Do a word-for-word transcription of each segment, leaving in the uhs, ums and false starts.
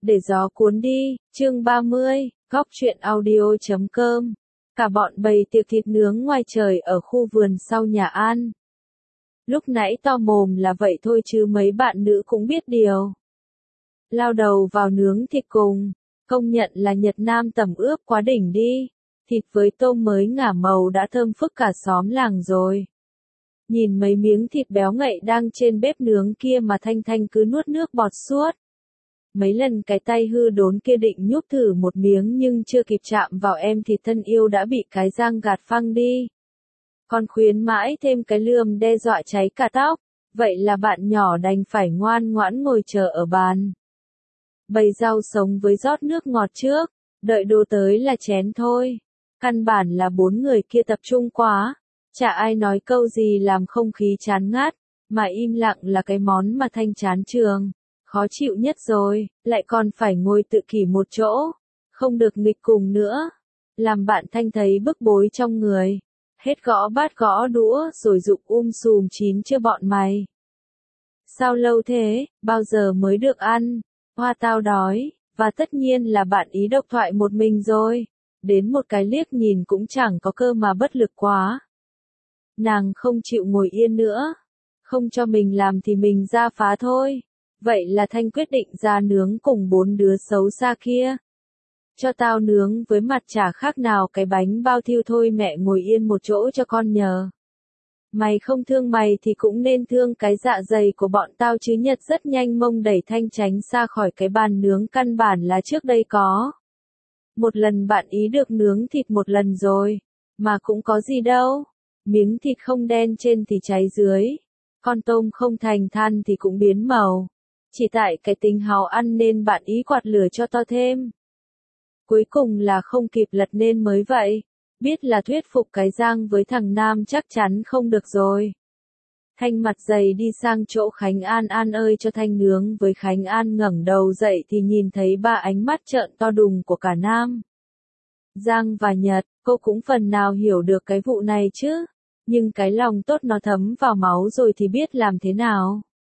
Để gió cuốn đi, chương ba mươi, góc truyện audio chấm com. Cả bọn bày tiệc thịt nướng ngoài trời ở khu vườn sau nhà An. Lúc nãy to mồm là vậy thôi chứ mấy bạn nữ cũng biết điều. Lao đầu vào nướng thịt cùng, công nhận là Nhật Nam tẩm ướp quá đỉnh đi. Thịt với tôm mới ngả màu đã thơm phức cả xóm làng rồi. Nhìn mấy miếng thịt béo ngậy đang trên bếp nướng kia mà Thanh Thanh cứ nuốt nước bọt suốt. Mấy lần cái tay hư đốn kia định nhúc thử một miếng nhưng chưa kịp chạm vào em thịt thân yêu đã bị cái răng gạt phăng đi. Còn khuyến mãi thêm cái lườm đe dọa cháy cả tóc, vậy là bạn nhỏ đành phải ngoan ngoãn ngồi chờ ở bàn. Bày rau sống với rót nước ngọt trước, đợi đồ tới là chén thôi. Căn bản là bốn người kia tập trung quá, chả ai nói câu gì làm không khí chán ngắt, mà im lặng là cái món mà Thanh chán trường. Khó chịu nhất rồi, lại còn phải ngồi tự kỷ một chỗ, không được nghịch cùng nữa. Làm bạn Thanh thấy bức bối trong người. Hết gõ bát gõ đũa rồi rụng um sùm chín chưa bọn mày. Sao lâu thế, bao giờ mới được ăn, hoa tao đói, và tất nhiên là bạn ý độc thoại một mình rồi. Đến một cái liếc nhìn cũng chẳng có cơ mà bất lực quá. Nàng không chịu ngồi yên nữa, không cho mình làm thì mình ra phá thôi. Vậy là Thanh quyết định ra nướng cùng bốn đứa xấu xa kia. Cho tao nướng với mặt chả khác nào cái bánh bao thiêu thôi, mẹ ngồi yên một chỗ cho con nhờ. Mày không thương mày thì cũng nên thương cái dạ dày của bọn tao chứ. Nhật rất nhanh mông đẩy Thanh tránh xa khỏi cái bàn nướng căn bản là trước đây có. Một lần bạn ý được nướng thịt một lần rồi, mà cũng có gì đâu. Miếng thịt không đen trên thì cháy dưới, con tôm không thành than thì cũng biến màu. Chỉ tại cái tính háo ăn nên bạn ý quạt lửa cho to thêm. Cuối cùng là không kịp lật nên mới vậy. Biết là thuyết phục cái Giang với thằng Nam chắc chắn không được rồi. Thanh mặt dày đi sang chỗ Khánh An. An ơi cho Thanh nướng với. Khánh An ngẩng đầu dậy thì nhìn thấy ba ánh mắt trợn to đùng của cả Nam, Giang và Nhật. Cô cũng phần nào hiểu được cái vụ này chứ. Nhưng cái lòng tốt nó thấm vào máu rồi thì biết làm thế nào.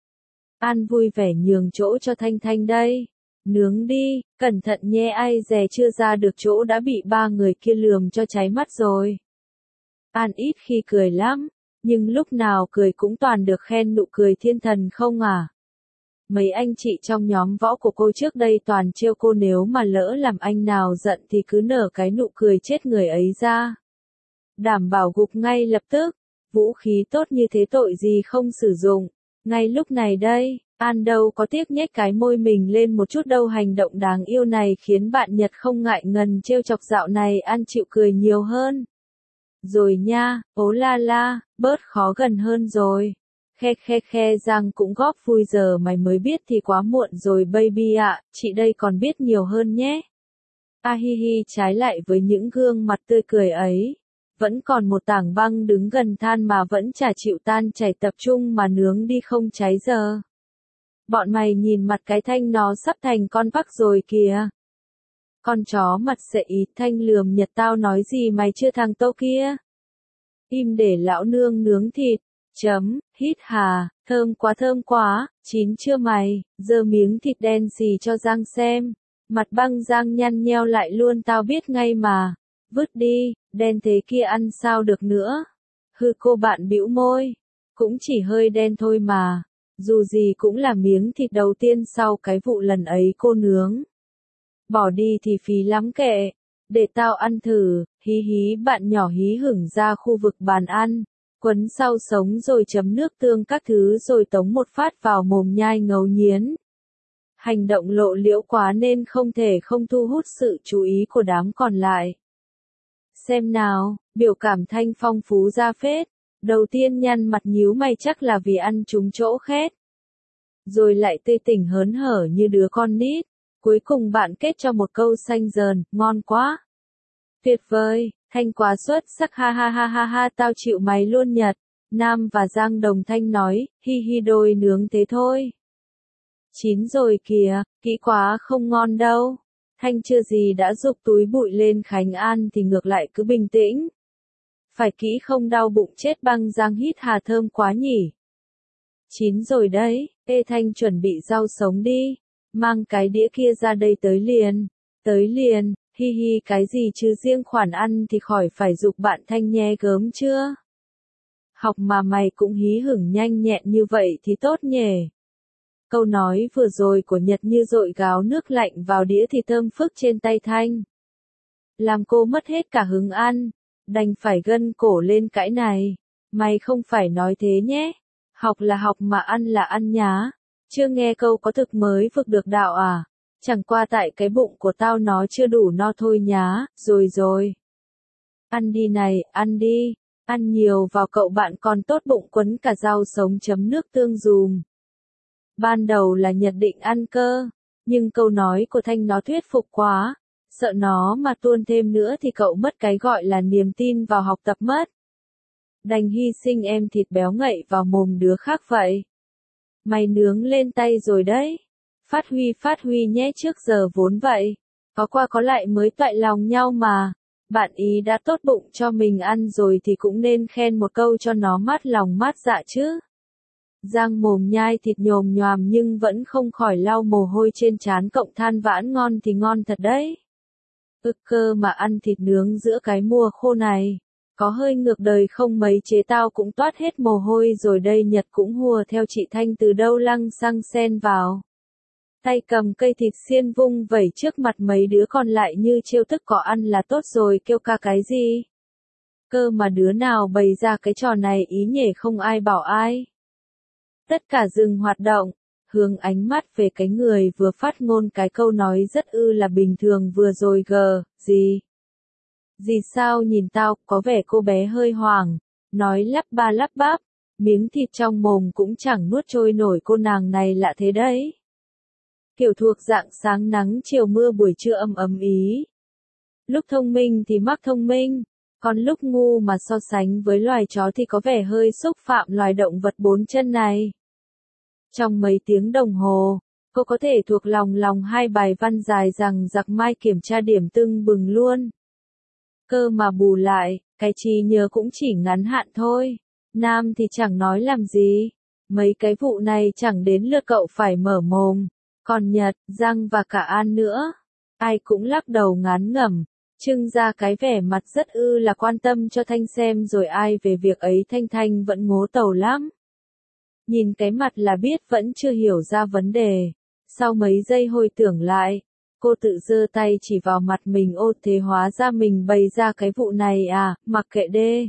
An vui vẻ nhường chỗ cho Thanh Thanh đây. Nướng đi, cẩn thận nhé, ai dè chưa ra được chỗ đã bị ba người kia lườm cho cháy mắt rồi. An ít khi cười lắm, nhưng lúc nào cười cũng toàn được khen nụ cười thiên thần không à. Mấy anh chị trong nhóm võ của cô trước đây toàn trêu cô nếu mà lỡ làm anh nào giận thì cứ nở cái nụ cười chết người ấy ra. Đảm bảo gục ngay lập tức, vũ khí tốt như thế tội gì không sử dụng. Ngay lúc này đây, An đâu có tiếc nhếch cái môi mình lên một chút đâu. Hành động đáng yêu này khiến bạn Nhật không ngại ngần trêu chọc. Dạo này An chịu cười nhiều hơn rồi nha, ố la la, bớt khó gần hơn rồi. Khe khe khe Giang cũng góp vui, giờ mày mới biết thì quá muộn rồi baby ạ, chị đây còn biết nhiều hơn nhé. A hi hi, trái lại với những gương mặt tươi cười ấy, vẫn còn một tảng băng đứng gần than mà vẫn chả chịu tan chảy, tập trung mà nướng đi không cháy giờ. Bọn mày nhìn mặt cái Thanh, nó sắp thành con vắc rồi kìa. Con chó mặt sệ ý. Thanh lườm Nhật, tao nói gì mày chưa thằng Tô kia. Im để lão nương nướng thịt. Chấm, hít hà, thơm quá thơm quá, chín chưa mày, giơ miếng thịt đen xì cho Giang xem. Mặt băng Giang nhăn nheo lại luôn, tao biết ngay mà. Vứt đi, đen thế kia ăn sao được nữa. Hư, cô bạn bĩu môi. Cũng chỉ hơi đen thôi mà. Dù gì cũng là miếng thịt đầu tiên sau cái vụ lần ấy cô nướng. Bỏ đi thì phí lắm kệ. Để tao ăn thử, hí hí. Bạn nhỏ hí hửng ra khu vực bàn ăn. Quấn sau sống rồi chấm nước tương các thứ rồi tống một phát vào mồm nhai ngấu nghiến. Hành động lộ liễu quá nên không thể không thu hút sự chú ý của đám còn lại. Xem nào, biểu cảm Thanh phong phú ra phết. Đầu tiên nhăn mặt nhíu mày chắc là vì ăn trúng chỗ khét. Rồi lại tươi tỉnh hớn hở như đứa con nít. Cuối cùng bạn kết cho một câu xanh dờn, ngon quá. Tuyệt vời, Thanh quá xuất sắc, ha ha ha ha ha, tao chịu mày luôn Nhật. Nam và Giang đồng thanh nói, hi hi, đôi nướng thế thôi. Chín rồi kìa, kỹ quá không ngon đâu. Thanh chưa gì đã giục túi bụi lên. Khánh An thì ngược lại cứ bình tĩnh. Phải kỹ không đau bụng chết băng. Giang hít hà, thơm quá nhỉ. Chín rồi đấy, ê Thanh chuẩn bị rau sống đi. mang cái đĩa kia ra đây tới liền, tới liền, hi hi cái gì chứ riêng khoản ăn thì khỏi phải giục bạn Thanh nhe gớm chưa? Học mà mày cũng hí hửng nhanh nhẹn như vậy thì tốt nhỉ. Câu nói vừa rồi của Nhật như dội gáo nước lạnh vào đĩa thì thơm phức trên tay Thanh. Làm cô mất hết cả hứng ăn, đành phải gân cổ lên cãi này. Mày không phải nói thế nhé, học là học mà ăn là ăn nhá. Chưa nghe câu có thực mới vực được đạo à? Chẳng qua tại cái bụng của tao nó chưa đủ no thôi nhá, rồi rồi. Ăn đi này, ăn đi, ăn nhiều vào cậu bạn còn tốt bụng quấn cả rau sống chấm nước tương dùm. Ban đầu là Nhật định ăn cơ, nhưng câu nói của Thanh nó thuyết phục quá, sợ nó mà tuôn thêm nữa thì cậu mất cái gọi là niềm tin vào học tập mất. Đành hy sinh em thịt béo ngậy vào mồm đứa khác vậy. Mày nướng lên tay rồi đấy. Phát huy phát huy nhé, trước giờ vốn vậy. Có qua có lại mới toại lòng nhau mà. Bạn ý đã tốt bụng cho mình ăn rồi thì cũng nên khen một câu cho nó mát lòng mát dạ chứ. Giang mồm nhai thịt nhồm nhoàm nhưng vẫn không khỏi lau mồ hôi trên trán cộng than vãn ngon thì ngon thật đấy. Ực cơ mà ăn thịt nướng giữa cái mùa khô này. Có hơi ngược đời không mấy chế tao cũng toát hết mồ hôi rồi đây. Nhật cũng hùa theo chị Thanh từ đâu lăng xăng xen vào. Tay cầm cây thịt xiên vung vẩy trước mặt mấy đứa còn lại như trêu tức có ăn là tốt rồi kêu ca cái gì. Cơ mà đứa nào bày ra cái trò này ý nhể không ai bảo ai. Tất cả dừng hoạt động, hướng ánh mắt về cái người vừa phát ngôn cái câu nói rất ư là bình thường vừa rồi gờ, gì? Gì sao nhìn tao, có vẻ cô bé hơi hoảng, nói lắp ba lắp bắp, miếng thịt trong mồm cũng chẳng nuốt trôi nổi cô nàng này lạ thế đấy. Kiểu thuộc dạng sáng nắng chiều mưa buổi trưa âm ấm ý. Lúc thông minh thì mắc thông minh, còn lúc ngu mà so sánh với loài chó thì có vẻ hơi xúc phạm loài động vật bốn chân này. Trong mấy tiếng đồng hồ, cô có thể thuộc lòng lòng hai bài văn dài rằng giặc mai kiểm tra điểm tưng bừng luôn. Cơ mà bù lại, cái trí nhớ cũng chỉ ngắn hạn thôi. Nam thì chẳng nói làm gì. Mấy cái vụ này chẳng đến lượt cậu phải mở mồm. Còn Nhật, Giang và cả An nữa. Ai cũng lắc đầu ngán ngẩm. Trưng ra cái vẻ mặt rất ư là quan tâm cho Thanh xem rồi ai về việc ấy. Thanh Thanh vẫn ngố tàu lắm. Nhìn cái mặt là biết vẫn chưa hiểu ra vấn đề. Sau mấy giây hồi tưởng lại, cô tự giơ tay chỉ vào mặt mình. Ô thế hóa ra mình bày ra cái vụ này à, mặc kệ đê.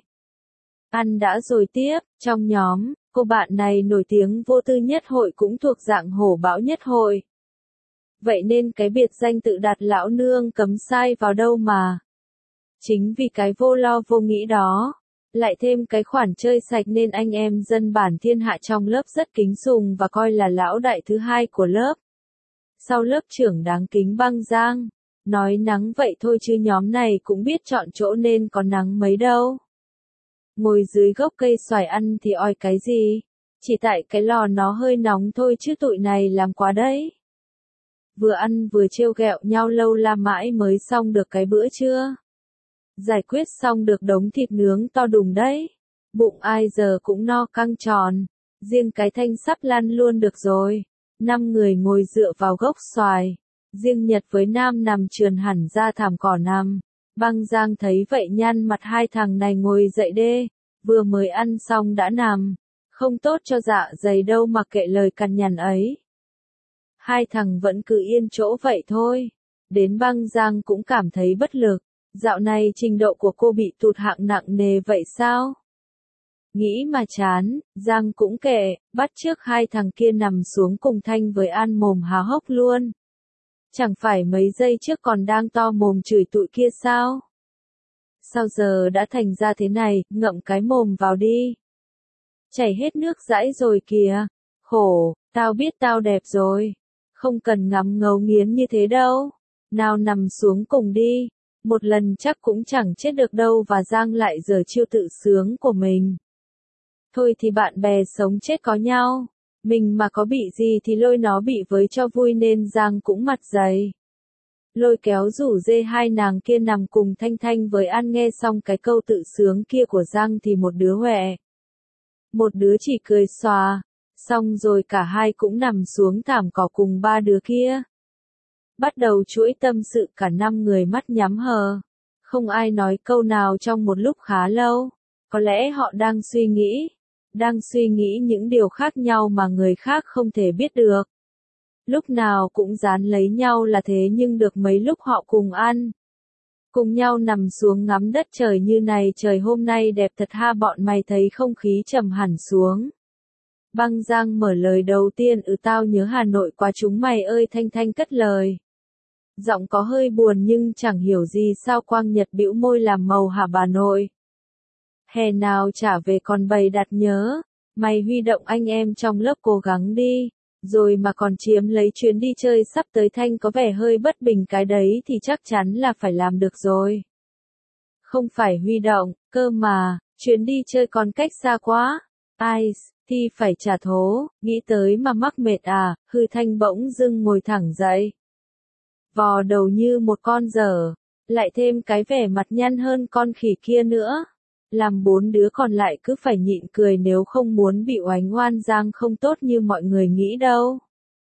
Ăn đã rồi tiếp, trong nhóm, cô bạn này nổi tiếng vô tư nhất hội cũng thuộc dạng hổ bão nhất hội. Vậy nên cái biệt danh tự đặt lão nương cấm sai vào đâu mà. Chính vì cái vô lo vô nghĩ đó, lại thêm cái khoản chơi sạch nên anh em dân bản thiên hạ trong lớp rất kính sùng và coi là lão đại thứ hai của lớp. Sau lớp trưởng đáng kính Băng Giang, nói nắng vậy thôi chứ nhóm này cũng biết chọn chỗ nên có nắng mấy đâu. Ngồi dưới gốc cây xoài ăn thì oi cái gì, chỉ tại cái lò nó hơi nóng thôi chứ tụi này làm quá đấy. Vừa ăn vừa trêu ghẹo nhau lâu la mãi mới xong được cái bữa trưa. Giải quyết xong được đống thịt nướng to đùng đấy. Bụng ai giờ cũng no căng tròn. Riêng cái Thanh sắp lăn luôn được rồi. Năm người ngồi dựa vào gốc xoài. Riêng Nhật với Nam nằm trườn hẳn ra thảm cỏ nằm. Băng Giang thấy vậy nhăn mặt hai thằng này ngồi dậy đê. Vừa mới ăn xong đã nằm. Không tốt cho dạ dày đâu mà kệ lời cằn nhằn ấy. Hai thằng vẫn cứ yên chỗ vậy thôi. Đến Băng Giang cũng cảm thấy bất lực. Dạo này trình độ của cô bị tụt hạng nặng nề vậy sao? Nghĩ mà chán, Giang cũng kệ, bắt trước hai thằng kia nằm xuống cùng Thanh với An mồm há hốc luôn. Chẳng phải mấy giây trước còn đang to mồm chửi tụi kia sao? Sao giờ đã thành ra thế này, ngậm cái mồm vào đi. Chảy hết nước dãi rồi kìa. Khổ, tao biết tao đẹp rồi. Không cần ngắm ngấu nghiến như thế đâu. Nào nằm xuống cùng đi. Một lần chắc cũng chẳng chết được đâu và Giang lại giờ chiêu tự sướng của mình. Thôi thì bạn bè sống chết có nhau. Mình mà có bị gì thì lôi nó bị với cho vui nên Giang cũng mặt dày. Lôi kéo rủ dê hai nàng kia nằm cùng Thanh Thanh với An nghe xong cái câu tự sướng kia của Giang thì một đứa huệ. Một đứa chỉ cười xòa. Xong rồi cả hai cũng nằm xuống thảm cỏ cùng ba đứa kia. Bắt đầu chuỗi tâm sự cả năm người mắt nhắm hờ. Không ai nói câu nào trong một lúc khá lâu. Có lẽ họ đang suy nghĩ. Đang suy nghĩ những điều khác nhau mà người khác không thể biết được. Lúc nào cũng dán lấy nhau là thế nhưng được mấy lúc họ cùng ăn. Cùng nhau nằm xuống ngắm đất trời như này, trời hôm nay đẹp thật ha, bọn mày thấy không khí trầm hẳn xuống. Băng Giang mở lời đầu tiên, ừ tao nhớ Hà Nội quá chúng mày ơi, Thanh Thanh cất lời. Giọng có hơi buồn nhưng chẳng hiểu gì sao. Quang Nhật bĩu môi làm màu hả bà nội. Hè nào trả về còn bày đặt nhớ, mày huy động anh em trong lớp cố gắng đi, rồi mà còn chiếm lấy chuyến đi chơi sắp tới. Thanh có vẻ hơi bất bình, cái đấy thì chắc chắn là phải làm được rồi. Không phải huy động, cơ mà, chuyến đi chơi còn cách xa quá. Ai, thì phải trả thố, nghĩ tới mà mắc mệt à, hư. Thanh bỗng dưng ngồi thẳng dậy. Vò đầu như một con dở, lại thêm cái vẻ mặt nhăn hơn con khỉ kia nữa. Làm bốn đứa còn lại cứ phải nhịn cười nếu không muốn bị oánh oan. Giang không tốt như mọi người nghĩ đâu.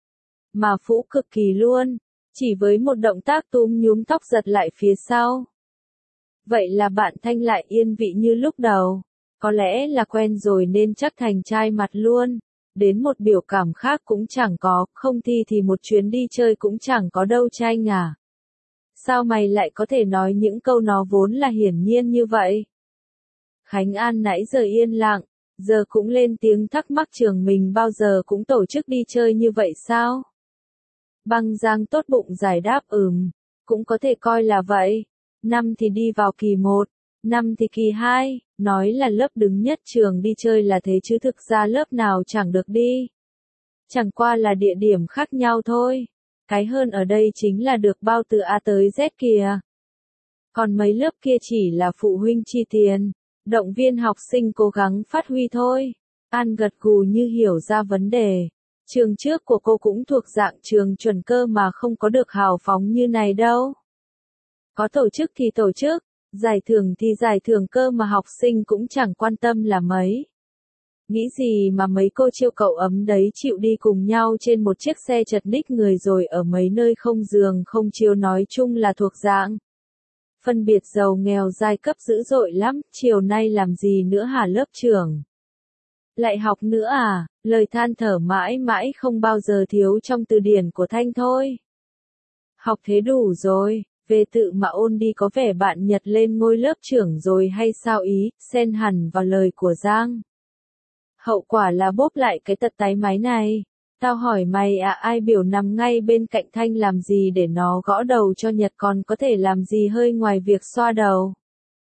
Mà phũ cực kỳ luôn, chỉ với một động tác túm nhúm tóc giật lại phía sau. Vậy là bạn Thanh lại yên vị như lúc đầu. Có lẽ là quen rồi nên chắc thành trai mặt luôn. Đến một biểu cảm khác cũng chẳng có, không thi thì một chuyến đi chơi cũng chẳng có đâu Tranh à. Sao mày lại có thể nói những câu nó vốn là hiển nhiên như vậy? Khánh An nãy giờ yên lặng, giờ cũng lên tiếng thắc mắc trường mình bao giờ cũng tổ chức đi chơi như vậy sao? Băng Giang tốt bụng giải đáp ừm, cũng có thể coi là vậy. Năm thì đi vào kỳ một, năm thì kỳ hai, nói là lớp đứng nhất trường đi chơi là thế chứ thực ra lớp nào chẳng được đi. Chẳng qua là địa điểm khác nhau thôi. Cái hơn ở đây chính là được bao từ A tới Z kìa. Còn mấy lớp kia chỉ là phụ huynh chi tiền, động viên học sinh cố gắng phát huy thôi. An gật gù như hiểu ra vấn đề. Trường trước của cô cũng thuộc dạng trường chuẩn cơ mà không có được hào phóng như này đâu. Có tổ chức thì tổ chức, giải thưởng thì giải thưởng cơ mà học sinh cũng chẳng quan tâm là mấy. Nghĩ gì mà mấy cô chiêu cậu ấm đấy chịu đi cùng nhau trên một chiếc xe chật ních người rồi ở mấy nơi không giường không chiếu, nói chung là thuộc dạng. Phân biệt giàu nghèo giai cấp dữ dội lắm, chiều nay làm gì nữa hả lớp trưởng? Lại học nữa à? Lời than thở mãi mãi không bao giờ thiếu trong từ điển của Thanh thôi. Học thế đủ rồi, về tự mà ôn đi. Có vẻ bạn Nhật lên ngôi lớp trưởng rồi hay sao ý, xen hẳn vào lời của Giang. Hậu quả là bốp lại cái tật tái máy này. Tao hỏi mày à, ai biểu nằm ngay bên cạnh Thanh làm gì để nó gõ đầu cho Nhật, còn có thể làm gì hơi ngoài việc xoa đầu.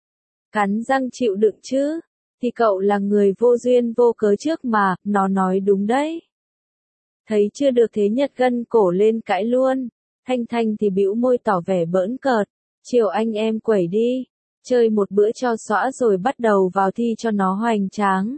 Cắn răng chịu đựng chứ, thì cậu là người vô duyên vô cớ trước mà, nó nói đúng đấy. Thấy chưa được thế Nhật gân cổ lên cãi luôn. Thanh Thanh thì bĩu môi tỏ vẻ bỡn cợt. Chiều anh em quẩy đi, chơi một bữa cho xõa rồi bắt đầu vào thi cho nó hoành tráng.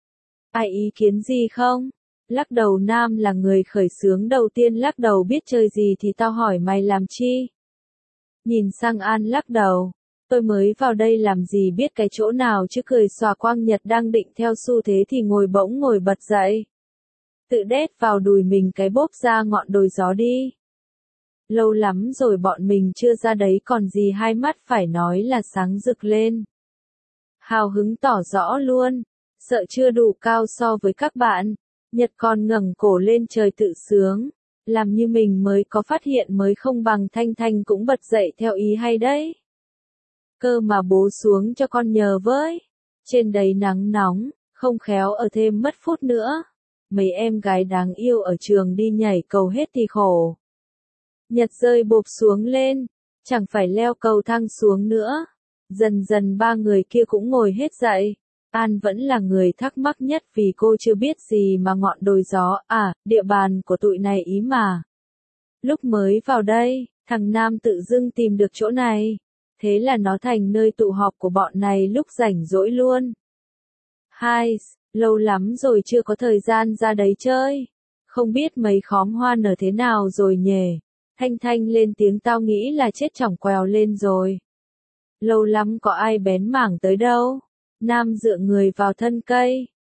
Ai ý kiến gì không? Lắc đầu. Nam là người khởi xướng đầu tiên lắc đầu. Biết chơi gì thì tao hỏi mày làm chi? Nhìn sang An lắc đầu. Tôi mới vào đây làm gì biết cái chỗ nào chứ, cười xòa. Quang Nhật đang định theo xu thế thì ngồi bỗng ngồi bật dậy. Tự đét vào đùi mình cái bốp ra ngọn đồi gió đi. Lâu lắm rồi bọn mình chưa ra đấy còn gì, hai mắt phải nói là sáng rực lên. Hào hứng tỏ rõ luôn, sợ chưa đủ cao so với các bạn. Nhật còn ngẩng cổ lên trời tự sướng, làm như mình mới có phát hiện mới không bằng. Thanh Thanh cũng bật dậy theo ý hay đấy. Cơ mà bố xuống cho con nhờ với. Trên đấy nắng nóng, không khéo ở thêm mất phút nữa. Mấy em gái đáng yêu ở trường đi nhảy cầu hết thì khổ. Nhật rơi bộp xuống lên, chẳng phải leo cầu thang xuống nữa. Dần dần ba người kia cũng ngồi hết dậy. An vẫn là người thắc mắc nhất vì cô chưa biết gì mà ngọn đồi gió, à, địa bàn của tụi này ý mà. Lúc mới vào đây, thằng Nam tự dưng tìm được chỗ này. Thế là nó thành nơi tụ họp của bọn này lúc rảnh rỗi luôn. Hai, lâu lắm rồi chưa có thời gian ra đấy chơi. Không biết mấy khóm hoa nở thế nào rồi nhỉ? Thanh Thanh lên tiếng. Tao nghĩ là chết chỏng quèo lên rồi. Lâu lắm có ai bén mảng tới đâu. Nam dựa người vào thân cây,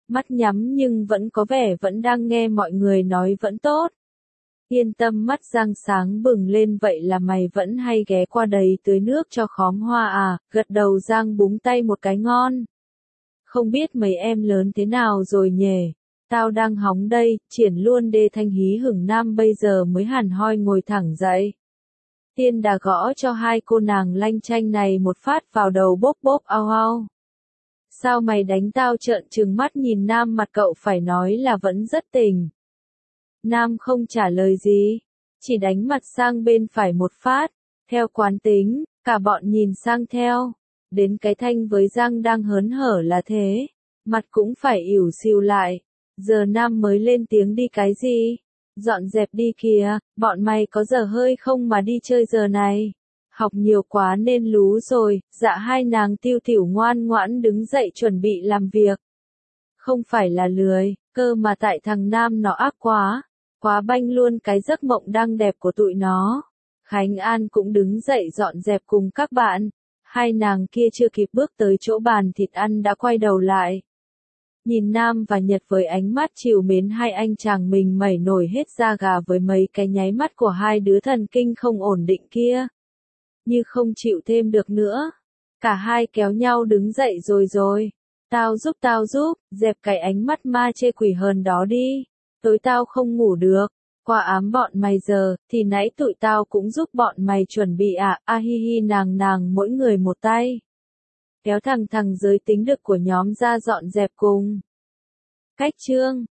Mắt nhắm nhưng vẫn có vẻ vẫn đang nghe mọi người nói vẫn tốt. Yên tâm, mắt Giang sáng bừng lên, vậy là mày vẫn hay ghé qua đầy tưới nước cho khóm hoa à, gật đầu Giang búng tay một cái ngon. Không biết mấy em lớn thế nào rồi nhỉ? Tao đang hóng đây, triển luôn đê Thanh hí hửng Nam bây giờ mới hẳn hoi ngồi thẳng dậy. Tiên đà gõ cho hai cô nàng lanh chanh này một phát vào đầu, bốp bốp ao ao. Sao mày đánh tao? Trợn trừng mắt nhìn Nam, mặt cậu phải nói là vẫn rất tình. Nam không trả lời gì, chỉ đánh mặt sang bên phải một phát. Theo quán tính, cả bọn nhìn sang theo. Đến cái Thanh với Giang đang hớn hở là thế, mặt cũng phải ỉu xìu lại. Giờ Nam mới lên tiếng, đi cái gì? Dọn dẹp đi kìa, bọn mày có dở hơi không mà đi chơi giờ này? Học nhiều quá nên lú rồi. Dạ hai nàng tiêu tiểu ngoan ngoãn đứng dậy chuẩn bị làm việc. Không phải là lười, cơ mà tại thằng Nam nó ác quá, quá banh luôn cái giấc mộng đang đẹp của tụi nó. Khánh An cũng đứng dậy dọn dẹp cùng các bạn. Hai nàng kia chưa kịp bước tới chỗ bàn thịt ăn đã quay đầu lại. Nhìn Nam và Nhật với ánh mắt trìu mến, hai anh chàng mình mẩy nổi hết da gà với mấy cái nháy mắt của hai đứa thần kinh không ổn định kia. Như không chịu thêm được nữa. Cả hai kéo nhau đứng dậy rồi rồi. Tao giúp tao giúp, dẹp cái ánh mắt ma chê quỷ hờn đó đi. Tối tao không ngủ được. Qua ám bọn mày giờ, thì nãy tụi tao cũng giúp bọn mày chuẩn bị à, a hi hi nàng nàng mỗi người một tay. Kéo thằng thằng giới tính đực của nhóm ra dọn dẹp cùng. Cách chương